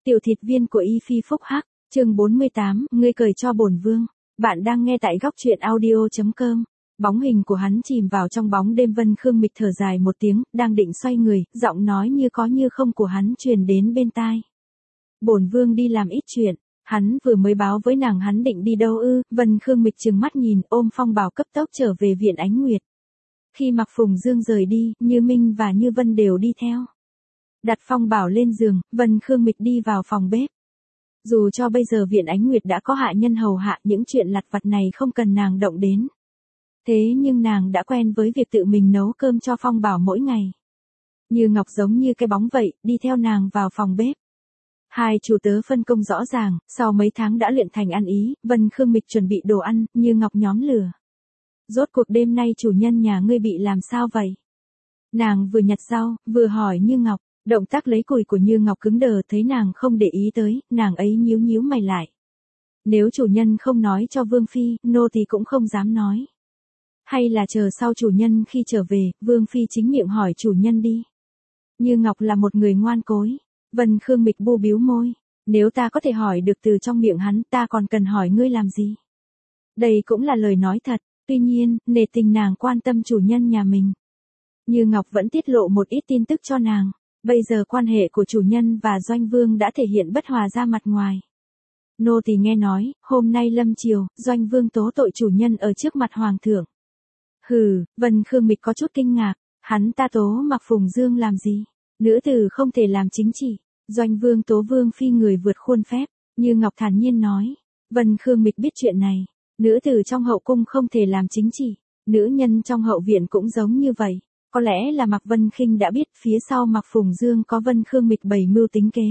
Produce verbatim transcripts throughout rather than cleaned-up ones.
Tiểu thịt viên của Y Phi Phúc Hắc, chương bốn mươi tám, ngươi cười cho bổn vương. Bạn đang nghe tại góc truyện audio chấm com. Bóng hình của hắn chìm vào trong bóng đêm. Vân Khương Mịch thở dài một tiếng, đang định xoay người, giọng nói như có như không của hắn truyền đến bên tai. Bổn vương đi làm ít chuyện. Hắn vừa mới báo với nàng hắn định đi đâu ư? Vân Khương Mịch trừng mắt nhìn, ôm Phong Bảo cấp tốc trở về viện Ánh Nguyệt. Khi Mạc Phùng Dương rời đi, Như Minh và Như Vân đều đi theo. Đặt Phong Bảo lên giường, Vân Khương Mịch đi vào phòng bếp. Dù cho bây giờ viện Ánh Nguyệt đã có hạ nhân hầu hạ, những chuyện lặt vặt này không cần nàng động đến. Thế nhưng nàng đã quen với việc tự mình nấu cơm cho Phong Bảo mỗi ngày. Như Ngọc giống như cái bóng vậy, đi theo nàng vào phòng bếp. Hai chủ tớ phân công rõ ràng, sau mấy tháng đã luyện thành ăn ý, Vân Khương Mịch chuẩn bị đồ ăn, Như Ngọc nhóm lửa. Rốt cuộc đêm nay chủ nhân nhà ngươi bị làm sao vậy? Nàng vừa nhặt rau, vừa hỏi Như Ngọc. Động tác lấy củi của Như Ngọc cứng đờ, thấy nàng không để ý tới, nàng ấy nhíu nhíu mày lại. Nếu chủ nhân không nói cho Vương Phi, nô thì cũng không dám nói. Hay là chờ sau chủ nhân khi trở về, Vương Phi chính miệng hỏi chủ nhân đi. Như Ngọc là một người ngoan cối. Vân Khương Mịch bu bíu môi. Nếu ta có thể hỏi được từ trong miệng hắn, ta còn cần hỏi ngươi làm gì? Đây cũng là lời nói thật, tuy nhiên, nể tình nàng quan tâm chủ nhân nhà mình. Như Ngọc vẫn tiết lộ một ít tin tức cho nàng. Bây giờ quan hệ của chủ nhân và Doanh Vương đã thể hiện bất hòa ra mặt ngoài. Nô tỳ nghe nói, hôm nay lâm chiều, Doanh Vương tố tội chủ nhân ở trước mặt Hoàng thượng. Hừ, Vân Khương Mịch có chút kinh ngạc, hắn ta tố Mạc Phùng Dương làm gì? Nữ tử không thể làm chính trị, Doanh Vương tố Vương Phi người vượt khuôn phép, Như Ngọc thản nhiên nói. Vân Khương Mịch biết chuyện này, nữ tử trong hậu cung không thể làm chính trị, nữ nhân trong hậu viện cũng giống như vậy. Có lẽ là Mạc Vân Khinh đã biết phía sau Mạc Phùng Dương có Vân Khương Mịch bày mưu tính kế.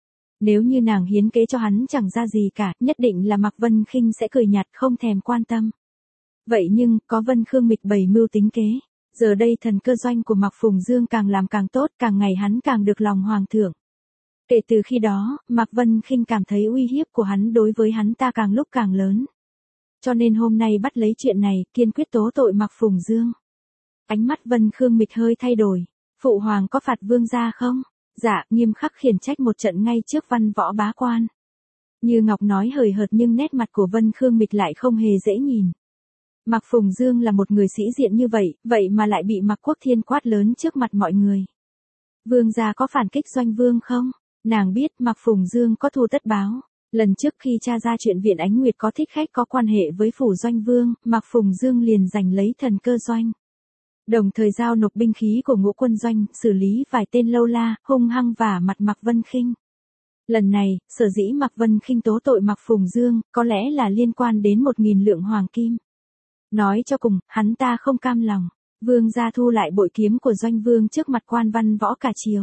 Nếu như nàng hiến kế cho hắn chẳng ra gì cả, nhất định là Mạc Vân Khinh sẽ cười nhạt không thèm quan tâm. Vậy nhưng, có Vân Khương Mịch bày mưu tính kế. Giờ đây thần cơ doanh của Mạc Phùng Dương càng làm càng tốt, càng ngày hắn càng được lòng Hoàng thượng. Kể từ khi đó, Mạc Vân Khinh cảm thấy uy hiếp của hắn đối với hắn ta càng lúc càng lớn. Cho nên hôm nay bắt lấy chuyện này, kiên quyết tố tội Mạc Phùng Dương. Ánh mắt Vân Khương Mịch hơi thay đổi. Phụ hoàng có phạt vương gia không? Dạ, nghiêm khắc khiển trách một trận ngay trước văn võ bá quan. Như Ngọc nói hời hợt nhưng nét mặt của Vân Khương Mịch lại không hề dễ nhìn. Mạc Phùng Dương là một người sĩ diện như vậy, vậy mà lại bị Mạc Quốc Thiên quát lớn trước mặt mọi người. Vương gia có phản kích Doanh Vương không? Nàng biết Mạc Phùng Dương có thù tất báo. Lần trước khi tra ra chuyện viện Ánh Nguyệt có thích khách có quan hệ với phủ Doanh Vương, Mạc Phùng Dương liền giành lấy thần cơ doanh. Đồng thời giao nộp binh khí của Ngũ Quân Doanh, xử lý vài tên lâu la, hung hăng vả mặt Mạc Vân Khinh. Lần này, sở dĩ Mạc Vân Khinh tố tội Mạc Phùng Dương, có lẽ là liên quan đến một nghìn lượng hoàng kim. Nói cho cùng, hắn ta không cam lòng. Vương gia thu lại bội kiếm của Doanh Vương trước mặt quan văn võ cả triều.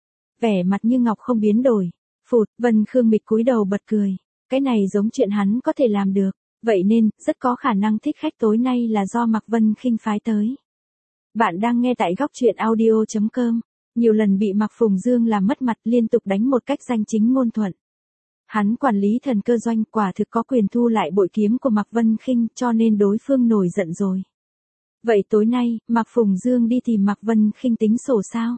Vẻ mặt Như Ngọc không biến đổi. Phụt, Vân Khương Mịch cúi đầu bật cười. Cái này giống chuyện hắn có thể làm được. Vậy nên, rất có khả năng thích khách tối nay là do Mạc Vân Khinh phái tới. Bạn đang nghe tại góc truyện audio chấm com. Nhiều lần bị Mạc Phùng Dương làm mất mặt, liên tục đánh một cách danh chính ngôn thuận. Hắn quản lý thần cơ doanh, quả thực có quyền thu lại bội kiếm của Mạc Vân Khinh, cho nên đối phương nổi giận rồi. Vậy tối nay, Mạc Phùng Dương đi tìm Mạc Vân Khinh tính sổ sao?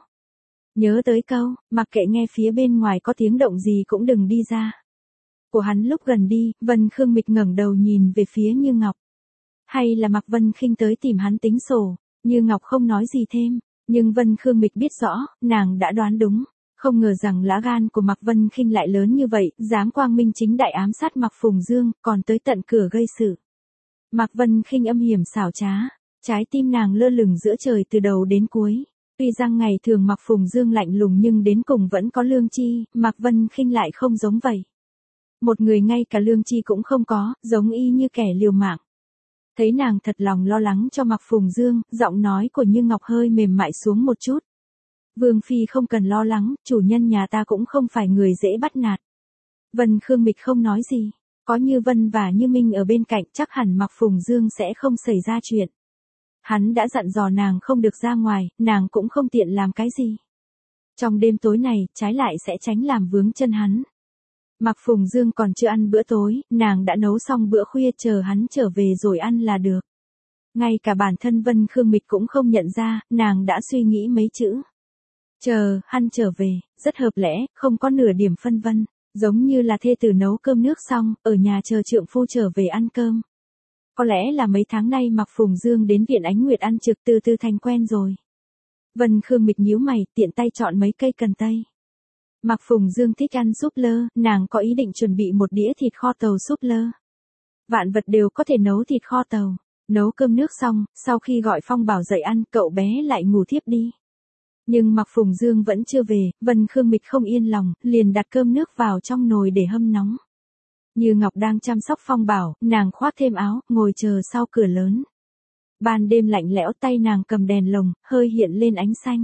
Nhớ tới câu, mặc kệ nghe phía bên ngoài có tiếng động gì cũng đừng đi ra. Của hắn lúc gần đi, Vân Khương Mịch ngẩng đầu nhìn về phía Như Ngọc. Hay là Mạc Vân Khinh tới tìm hắn tính sổ? Như Ngọc không nói gì thêm, nhưng Vân Khương Mịch biết rõ, nàng đã đoán đúng. Không ngờ rằng lá gan của Mạc Vân Khinh lại lớn như vậy, dám quang minh chính đại ám sát Mạc Phùng Dương, còn tới tận cửa gây sự. Mạc Vân Khinh âm hiểm xảo trá, trái tim nàng lơ lửng giữa trời từ đầu đến cuối. Tuy rằng ngày thường Mạc Phùng Dương lạnh lùng nhưng đến cùng vẫn có lương tri, Mạc Vân Khinh lại không giống vậy. Một người ngay cả lương tri cũng không có, giống y như kẻ liều mạng. Thấy nàng thật lòng lo lắng cho Mạc Phùng Dương, giọng nói của Như Ngọc hơi mềm mại xuống một chút. Vương Phi không cần lo lắng, chủ nhân nhà ta cũng không phải người dễ bắt nạt. Vân Khương Mịch không nói gì. Có Như Vân và Như Minh ở bên cạnh, chắc hẳn Mạc Phùng Dương sẽ không xảy ra chuyện. Hắn đã dặn dò nàng không được ra ngoài, nàng cũng không tiện làm cái gì. Trong đêm tối này, trái lại sẽ tránh làm vướng chân hắn. Mạc Phùng Dương còn chưa ăn bữa tối, nàng đã nấu xong bữa khuya, chờ hắn trở về rồi ăn là được. Ngay cả bản thân Vân Khương Mịch cũng không nhận ra, nàng đã suy nghĩ mấy chữ. Chờ, hắn trở về, rất hợp lẽ, không có nửa điểm phân vân, giống như là thê tử nấu cơm nước xong, ở nhà chờ trượng phu trở về ăn cơm. Có lẽ là mấy tháng nay Mạc Phùng Dương đến Viện Ánh Nguyệt ăn trực từ từ thành quen rồi. Vân Khương Mịch nhíu mày, tiện tay chọn mấy cây cần tây. Mạc Phùng Dương thích ăn súp lơ, nàng có ý định chuẩn bị một đĩa thịt kho tàu súp lơ. Vạn vật đều có thể nấu thịt kho tàu. Nấu cơm nước xong, sau khi gọi Phong Bảo dậy ăn, cậu bé lại ngủ thiếp đi. Nhưng Mạc Phùng Dương vẫn chưa về, Vân Khương Mịch không yên lòng, liền đặt cơm nước vào trong nồi để hâm nóng. Như Ngọc đang chăm sóc Phong Bảo, nàng khoác thêm áo, ngồi chờ sau cửa lớn. Ban đêm lạnh lẽo, tay nàng cầm đèn lồng, hơi hiện lên ánh xanh.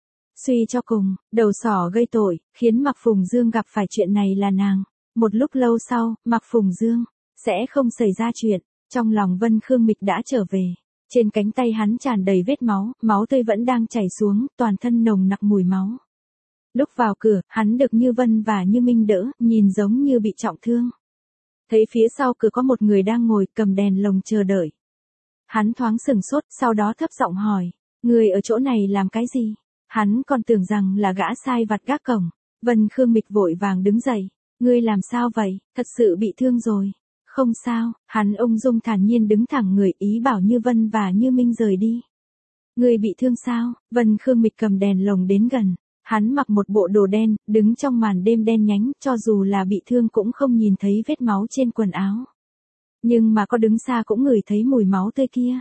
Suy cho cùng, đầu sỏ gây tội, khiến Mạc Phùng Dương gặp phải chuyện này là nàng. Một lúc lâu sau, Mạc Phùng Dương sẽ không xảy ra chuyện. Trong lòng Vân Khương Mịch đã trở về. Trên cánh tay hắn tràn đầy vết máu, máu tươi vẫn đang chảy xuống, toàn thân nồng nặc mùi máu. Lúc vào cửa, hắn được Như Vân và Như Minh đỡ, nhìn giống như bị trọng thương. Thấy phía sau cửa có một người đang ngồi cầm đèn lồng chờ đợi. Hắn thoáng sừng sốt, sau đó thấp giọng hỏi, người ở chỗ này làm cái gì? Hắn còn tưởng rằng là gã sai vặt gác cổng. Vân Khương Mịch vội vàng đứng dậy. Ngươi làm sao vậy, thật sự bị thương rồi. Không sao, hắn ung dung thản nhiên đứng thẳng người, ý bảo Như Vân và Như Minh rời đi. Ngươi bị thương sao? Vân Khương Mịch cầm đèn lồng đến gần. Hắn mặc một bộ đồ đen, đứng trong màn đêm đen nhánh, cho dù là bị thương cũng không nhìn thấy vết máu trên quần áo. Nhưng mà có đứng xa cũng ngửi thấy mùi máu tươi kia.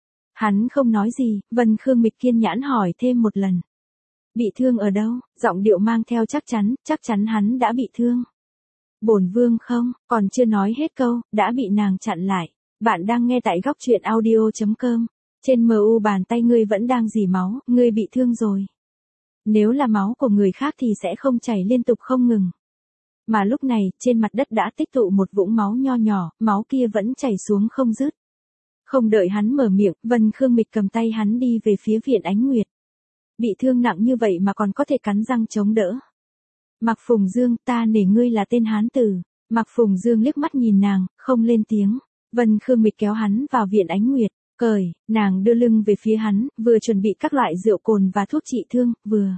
Hắn không nói gì, Vân Khương Mịch kiên nhẫn hỏi thêm một lần. Bị thương ở đâu? Giọng điệu mang theo chắc chắn, chắc chắn hắn đã bị thương. Bổn vương không, còn chưa nói hết câu, đã bị nàng chặn lại. Bạn đang nghe tại góc truyện audio chấm com. Trên em u bàn tay ngươi vẫn đang rỉ máu, ngươi bị thương rồi. Nếu là máu của người khác thì sẽ không chảy liên tục không ngừng. Mà lúc này, trên mặt đất đã tích tụ một vũng máu nho nhỏ, máu kia vẫn chảy xuống không dứt. Không đợi hắn mở miệng, Vân Khương Mịch cầm tay hắn đi về phía Viện Ánh Nguyệt. Bị thương nặng như vậy mà còn có thể cắn răng chống đỡ. Mạc Phùng Dương, ta nể ngươi là tên hán tử. Mạc Phùng Dương liếc mắt nhìn nàng, không lên tiếng. Vân Khương Mịch kéo hắn vào Viện Ánh Nguyệt, cởi, nàng đưa lưng về phía hắn, vừa chuẩn bị các loại rượu cồn và thuốc trị thương, vừa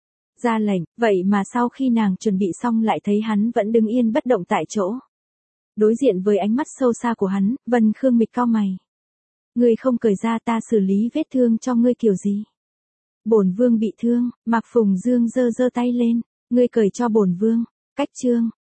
ra lệnh, vậy mà sau khi nàng chuẩn bị xong lại thấy hắn vẫn đứng yên bất động tại chỗ. Đối diện với ánh mắt sâu xa của hắn, Vân Khương Mịch cau mày. Ngươi không cởi ra, ta xử lý vết thương cho ngươi kiểu gì? Bổn vương bị thương, Mạc Phùng Dương giơ giơ tay lên, ngươi cởi cho bổn vương. Cách chương,